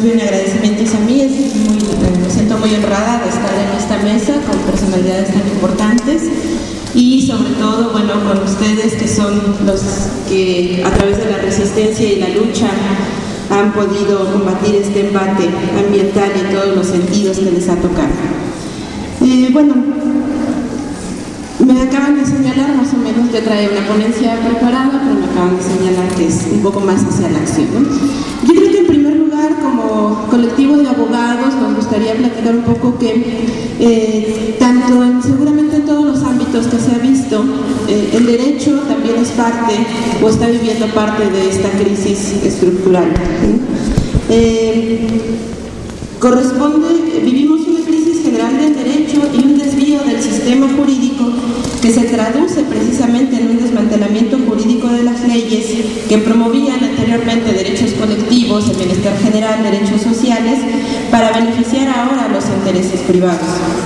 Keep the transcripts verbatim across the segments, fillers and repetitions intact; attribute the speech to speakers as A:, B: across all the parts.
A: bien agradecimientos a mí. Es muy, me siento muy honrada de estar en esta mesa con personalidades tan importantes y sobre todo, bueno, con ustedes que son los que a través de la resistencia y la lucha han podido combatir este embate ambiental en todos los sentidos que les ha tocado. Eh, bueno, me acaban de señalar más o menos que trae una ponencia preparada, pero me acaban de señalar que es un poco más hacia la acción, ¿no? Yo creo que en primer lugar, como colectivo de abogados, nos gustaría platicar un poco que eh, tanto en, seguramente en todos los ámbitos que se ha visto, eh, el derecho también es parte o está viviendo parte de esta crisis estructural, ¿sí? Eh, corresponde, vivimos una crisis general del derecho y un desvío del sistema jurídico que se traduce precisamente en un desmantelamiento jurídico de las leyes que promovían anteriormente derechos colectivos, el bienestar general, derechos sociales, para beneficiar ahora a los intereses privados.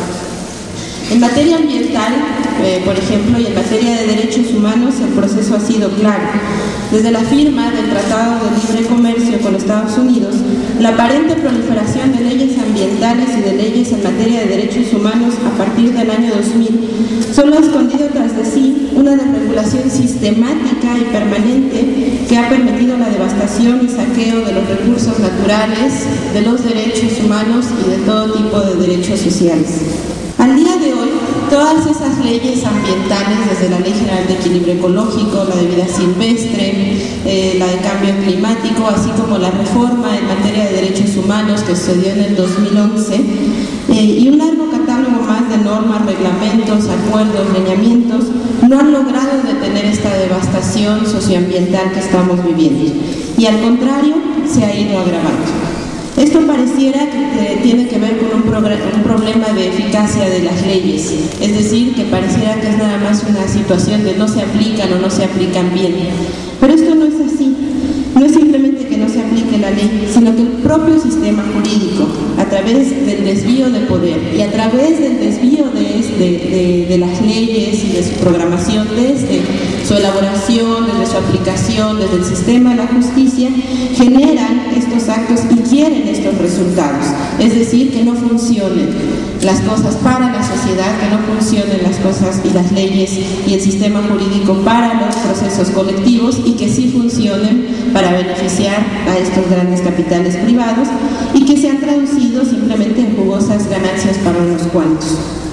A: En materia ambiental, eh, por ejemplo, y en materia de derechos humanos, el proceso ha sido claro. Desde la firma del Tratado de Libre Comercio con Estados Unidos, la aparente proliferación de leyes ambientales y de leyes en materia de derechos humanos a partir del año dos mil solo ha escondido tras de sí una desregulación sistemática y permanente que ha permitido la devastación y saqueo de los recursos naturales, de los derechos humanos y de todo tipo de derechos sociales. Al día de hoy, todas esas leyes ambientales, desde la Ley General de Equilibrio Ecológico, la de vida silvestre, eh, la de cambio climático, así como la reforma en materia de derechos humanos que sucedió en el dos mil once, eh, y un largo catálogo más de normas, reglamentos, acuerdos, lineamientos, no han logrado detener esta devastación socioambiental que estamos viviendo. Y al contrario, se ha ido agravando. Esto pareciera que tiene que ver con un, un problema de eficacia de las leyes, es decir, que pareciera que es nada más una situación de no se aplican o no se aplican bien. Pero esto no es así, no es simplemente que no se aplique la ley, sino que el propio sistema jurídico, a través del desvío de poder y a través del desvío de, de, de, de las leyes y de su programación desde su elaboración, desde su aplicación, desde el sistema de la justicia, generan estos actos y quieren estos resultados. Es decir, que no funcionen las cosas para la sociedad, que no funcionen las cosas y las leyes y el sistema jurídico para los procesos colectivos y que sí funcionen para beneficiar a estos grandes capitales privados y que se han traducido simplemente en jugosas ganancias para unos cuantos.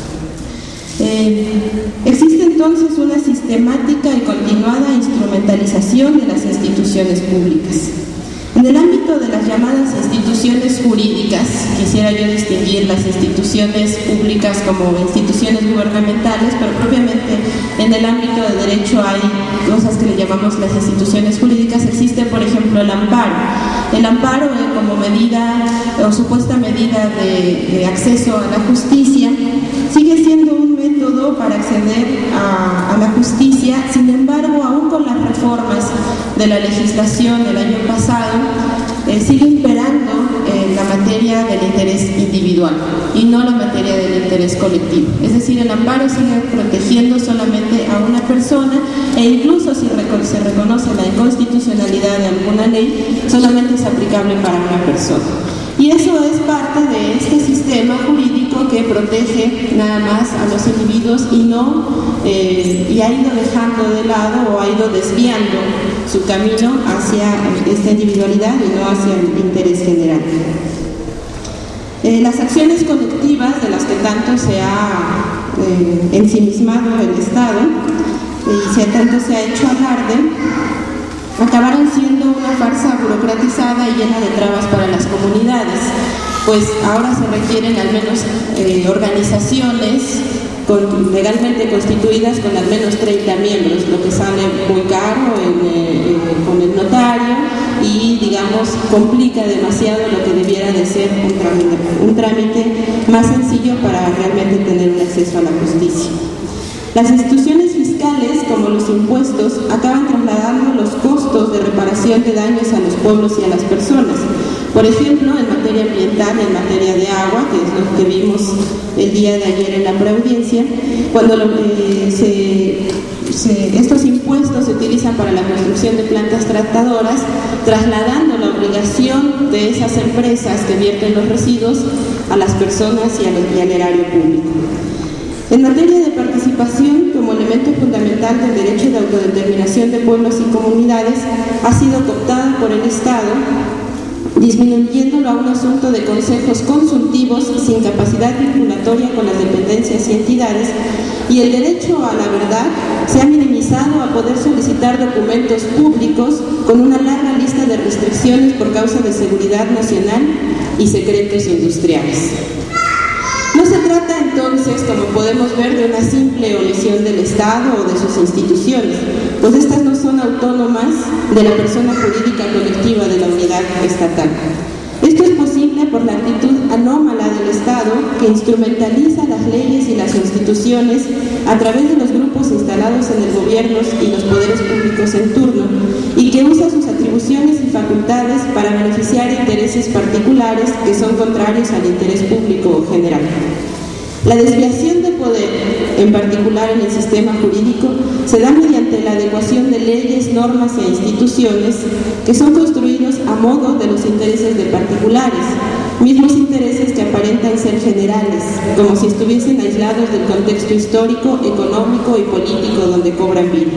A: Eh, existe entonces una sistemática y continuada instrumentalización de las instituciones públicas. En el ámbito de las llamadas instituciones jurídicas, quisiera yo distinguir las instituciones públicas como instituciones gubernamentales, pero propiamente en el ámbito de derecho hay cosas que le llamamos las instituciones jurídicas. Existe, por ejemplo, el amparo. El amparo eh, como medida o supuesta medida de, de acceso a la justicia sigue siendo un método para acceder a, a la justicia. Sin embargo, aún con las reformas de la legislación del año pasado, eh, sigue imperando eh, la materia del interés individual y no la materia del interés colectivo. Es decir, el amparo sigue protegiendo solamente a una persona e incluso si se reconoce la inconstitucionalidad de alguna ley, solamente es aplicable para una persona. Y eso es parte de este sistema jurídico que protege nada más a los individuos y no eh, y ha ido dejando de lado o ha ido desviando su camino hacia esta individualidad y no hacia el interés general. Eh, las acciones colectivas de las que tanto se ha eh, ensimismado el Estado eh, y se, tanto se ha hecho alarde, acabaron siendo una farsa burocratizada y llena de trabas para las comunidades, pues ahora se requieren al menos eh, organizaciones con, legalmente constituidas con al menos treinta miembros, lo que sale muy caro en, eh, con el notario y, digamos, complica demasiado lo que debiera de ser un trámite, un trámite más sencillo para realmente tener un acceso a la justicia. Las instituciones fiscales, como los impuestos, acaban trasladando los costos de reparación de daños a los pueblos y a las personas. Por ejemplo, en materia ambiental, en materia de agua, que es lo que vimos el día de ayer en la preaudiencia, cuando lo, eh, se, se, estos impuestos se utilizan para la construcción de plantas tratadoras, trasladando la, obligación de esas empresas que vierten los residuos a las personas y, a los, y al erario público. En materia de participación, como elemento fundamental del derecho de autodeterminación de pueblos y comunidades, ha sido cooptada por el Estado, disminuyéndolo a un asunto de consejos consultivos sin capacidad vinculatoria con las dependencias y entidades, y el derecho a la verdad se ha minimizado a poder solicitar documentos públicos con una larga lista de restricciones por causa de seguridad nacional y secretos industriales. No se trata entonces, como podemos ver, de una simple omisión del Estado o de sus instituciones, pues estas no son autónomas de la persona jurídica colectiva de la unidad estatal. Esto es posible por la actitud anómala del Estado, que instrumentaliza las leyes y las instituciones a través de los grupos instalados en el gobierno y los poderes públicos en turno, y que usa sus atribuciones y facultades para beneficiar intereses particulares que son contrarios al interés público o general. La desviación de poder, en particular en el sistema jurídico, se da mediante la adecuación de leyes, normas e instituciones que son construidos a modo de los intereses de particulares, mismos intereses que aparentan ser generales, como si estuviesen aislados del contexto histórico, económico y político donde cobran vida.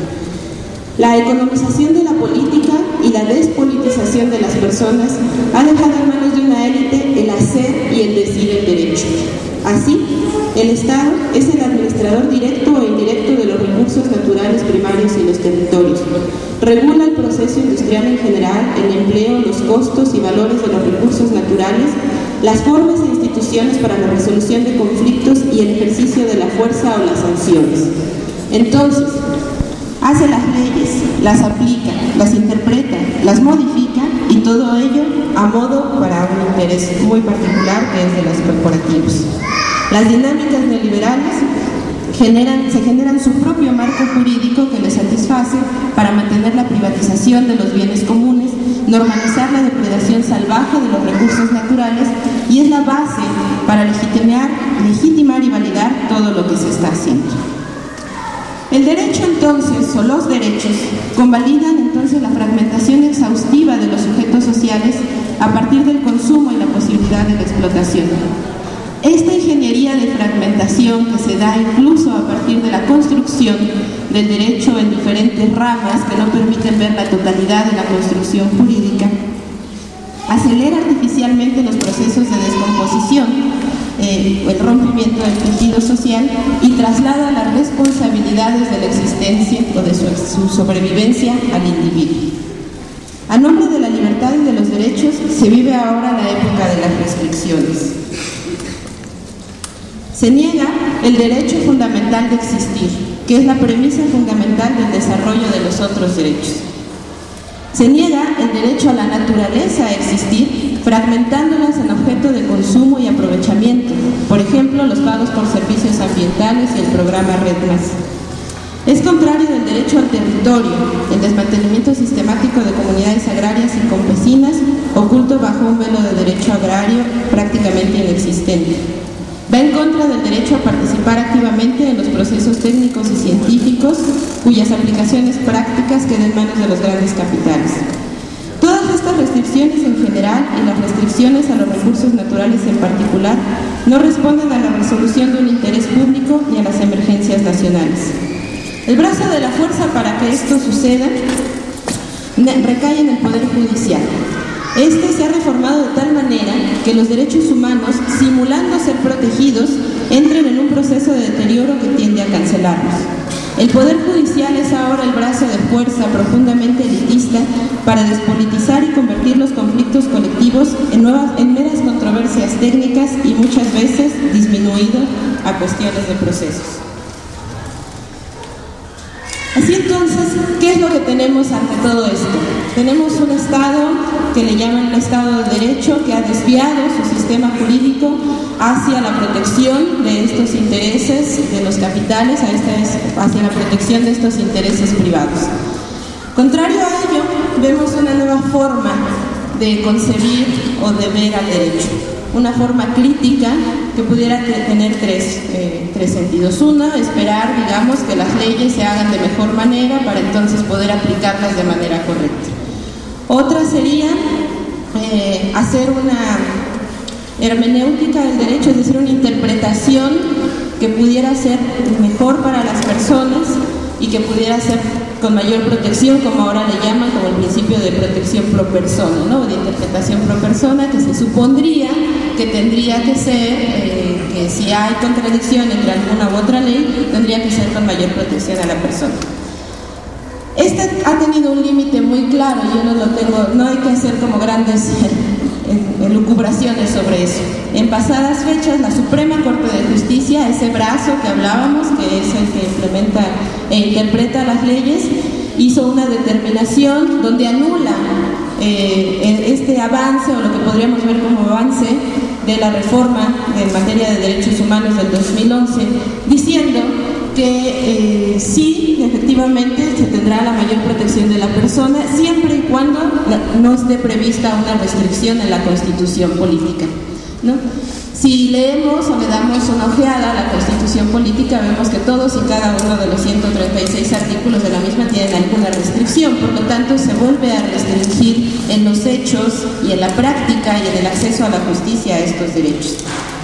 A: La economización de la política y la despolitización de las personas ha dejado en manos de una élite el hacer y el decir el derecho. Así, el Estado es el administrador directo o indirecto de los recursos naturales primarios y los territorios. Regula el proceso industrial en general, el empleo, los costos y valores de los recursos naturales, las formas e instituciones para la resolución de conflictos y el ejercicio de la fuerza o las sanciones. Entonces, hace las leyes, las aplica, las interpreta, las modifica, y todo ello a modo para un interés muy particular, que es de los corporativos. Las dinámicas neoliberales generan, se generan su propio marco jurídico que les satisface para mantener la privatización de los bienes comunes, normalizar la depredación salvaje de los recursos naturales, y es la base para legitimar, legitimar y validar todo lo que se está haciendo. El derecho entonces, o los derechos, convalidan entonces la fragmentación exhaustiva de los sujetos sociales a partir del consumo y la posibilidad de la explotación. Esta ingeniería de fragmentación que se da incluso a partir de la construcción del derecho en diferentes ramas que no permiten ver la totalidad de la construcción jurídica, acelera artificialmente los procesos de descomposición, Eh, el rompimiento del tejido social, y traslada las responsabilidades de la existencia o de su, su sobrevivencia al individuo. A nombre de la libertad y de los derechos se vive ahora la época de las restricciones. Se niega el derecho fundamental de existir, que es la premisa fundamental del desarrollo de los otros derechos. Se niega el derecho a la naturaleza a existir, fragmentándolas en objeto de consumo y aprovechamiento, por ejemplo, los pagos por servicios ambientales y el programa Red Más. Es contrario del derecho al territorio, el desmantelamiento sistemático de comunidades agrarias y campesinas, oculto bajo un velo de derecho agrario prácticamente inexistente. Va en contra del derecho a participar activamente en los procesos técnicos y científicos, cuyas aplicaciones prácticas queden en manos de los grandes capitales. Todas estas restricciones en general y las restricciones a los recursos naturales en particular no responden a la resolución de un interés público ni a las emergencias nacionales. El brazo de la fuerza para que esto suceda recae en el Poder Judicial. Este se ha reformado de tal manera que los derechos humanos, simulando ser protegidos, entren en un proceso de deterioro que tiende a cancelarlos. El Poder Judicial es ahora el brazo de fuerza profundamente elitista para despolitizar y convertir los conflictos colectivos en, nuevas, en meras controversias técnicas y muchas veces disminuido a cuestiones de procesos. Así entonces, ¿qué es lo que tenemos ante todo esto? Tenemos un Estado que le llaman el Estado de Derecho, que ha desviado su sistema jurídico hacia la protección de estos intereses de los capitales, hacia la protección de estos intereses privados. Contrario a ello, vemos una nueva forma de concebir o de ver al derecho. Una forma crítica que pudiera tener tres, eh, tres sentidos. Uno, esperar, digamos, que las leyes se hagan de mejor manera para entonces poder aplicarlas de manera correcta. Otra sería eh, hacer una hermenéutica del derecho, es decir, una interpretación que pudiera ser mejor para las personas y que pudiera ser con mayor protección, como ahora le llaman, como el principio de protección pro persona, ¿no? De interpretación pro persona, que se supondría que tendría que ser, eh, que si hay contradicción entre alguna u otra ley, tendría que ser con mayor protección a la persona. Esta ha tenido un límite muy claro, yo no lo tengo, no hay que hacer como grandes elucubraciones sobre eso. En pasadas fechas, la Suprema Corte de Justicia, ese brazo que hablábamos, que es el que implementa e interpreta las leyes, hizo una determinación donde anula eh, este avance, o lo que podríamos ver como avance, de la reforma en materia de derechos humanos del dos mil once, diciendo que eh, sí, efectivamente, se tendrá la mayor protección de la persona, siempre y cuando no esté prevista una restricción en la Constitución política, ¿no? Si leemos o le damos una ojeada a la Constitución política, vemos que todos y cada uno de los ciento treinta y seis artículos de la misma tienen alguna restricción, por lo tanto se vuelve a restringir en los hechos y en la práctica y en el acceso a la justicia a estos derechos.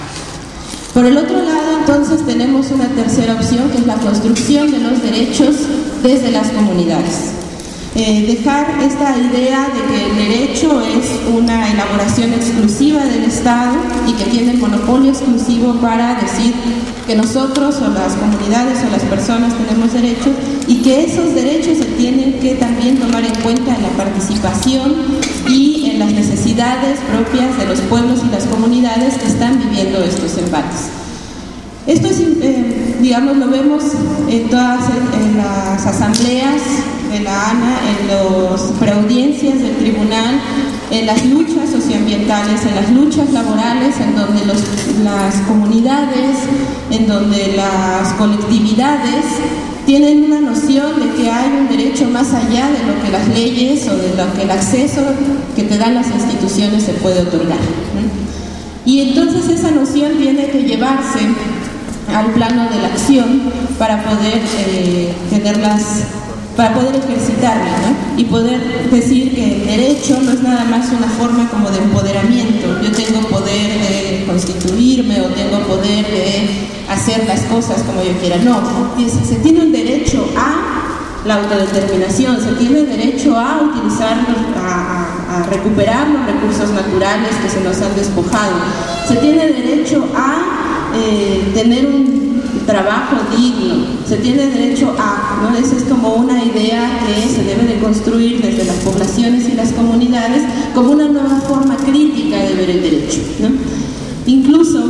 A: Por el otro lado, entonces, tenemos una tercera opción, que es la construcción de los derechos desde las comunidades. Eh, dejar esta idea de que el derecho es una elaboración exclusiva del Estado y que tiene monopolio exclusivo para decir que nosotros o las comunidades o las personas tenemos derechos, y que esos derechos se tienen que también tomar en cuenta en la participación y en las necesidades propias de los pueblos y las comunidades que están viviendo estos embates. Esto es, eh, digamos, lo vemos en todas en las asambleas de la A N A, en las preaudiencias del tribunal, en las luchas socioambientales, en las luchas laborales, en donde los, las comunidades, en donde las colectividades tienen una noción de que hay un derecho más allá de lo que las leyes o de lo que el acceso que te dan las instituciones se puede otorgar, ¿no? Y entonces esa noción tiene que llevarse al plano de la acción para poder eh, tenerlas, para poder ejercitarla, ¿no? Y poder decir que el derecho no es nada más una forma como de empoderamiento. Yo tengo poder de constituirme o tengo poder de hacer las cosas como yo quiera. No, se tiene un derecho a la autodeterminación, se tiene derecho a utilizar, a, a, a recuperar los recursos naturales que se nos han despojado, se tiene derecho a eh, tener un trabajo digno, se tiene derecho a, ¿no? Esa es como una idea que se debe de construir desde las poblaciones y las comunidades como una nueva forma crítica de ver el derecho, ¿no? Incluso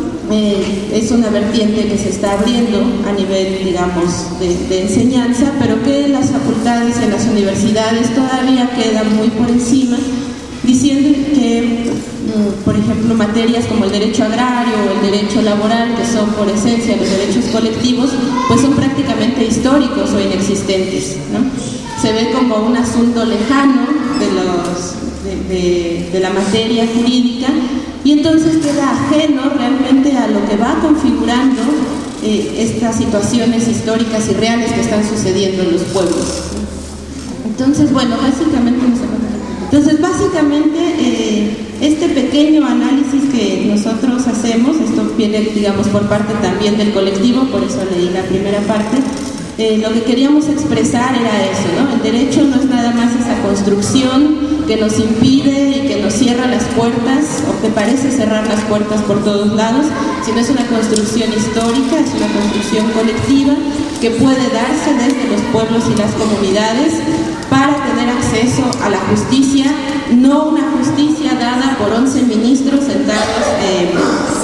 A: eh, es una vertiente que se está abriendo a nivel, digamos, de, de enseñanza, pero que en las facultades, en las universidades todavía queda muy por encima, diciendo que, por ejemplo, materias como el derecho agrario o el derecho laboral, que son por esencia los derechos colectivos, pues son prácticamente históricos o inexistentes, ¿no? Se ve como un asunto lejano de, los, de, de, de la materia jurídica, y entonces queda ajeno realmente a lo que va configurando eh, estas situaciones históricas y reales que están sucediendo en los pueblos. Entonces, bueno, básicamente Entonces, básicamente, eh, este pequeño análisis que nosotros hacemos, esto viene, digamos, por parte también del colectivo, por eso leí la primera parte, eh, lo que queríamos expresar era eso, ¿no? El derecho no es nada más esa construcción que nos impide y que nos cierra las puertas, o que parece cerrar las puertas por todos lados, sino es una construcción histórica, es una construcción colectiva que puede darse desde los pueblos y las comunidades para tener acceso a la justicia, no una justicia dada por once ministros sentados eh,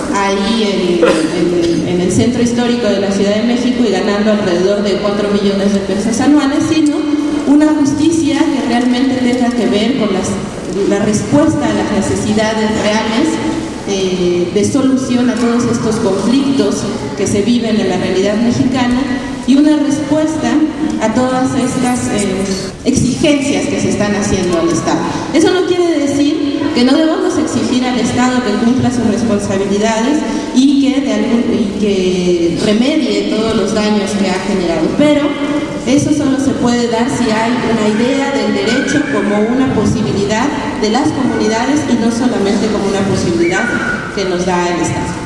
A: ahí en, en, en el centro histórico de la Ciudad de México y ganando alrededor de cuatro millones de pesos anuales, sino una justicia que realmente tenga que ver con las, la respuesta a las necesidades reales eh, de solución a todos estos conflictos que se viven en la realidad mexicana, y una respuesta a todas estas eh, exigencias que se están haciendo al Estado. Eso no quiere decir que no debamos exigir al Estado que cumpla sus responsabilidades y que, de algún, y que remedie todos los daños que ha generado, pero Eso solo se puede dar si hay una idea del derecho como una posibilidad de las comunidades y no solamente como una posibilidad que nos da el Estado.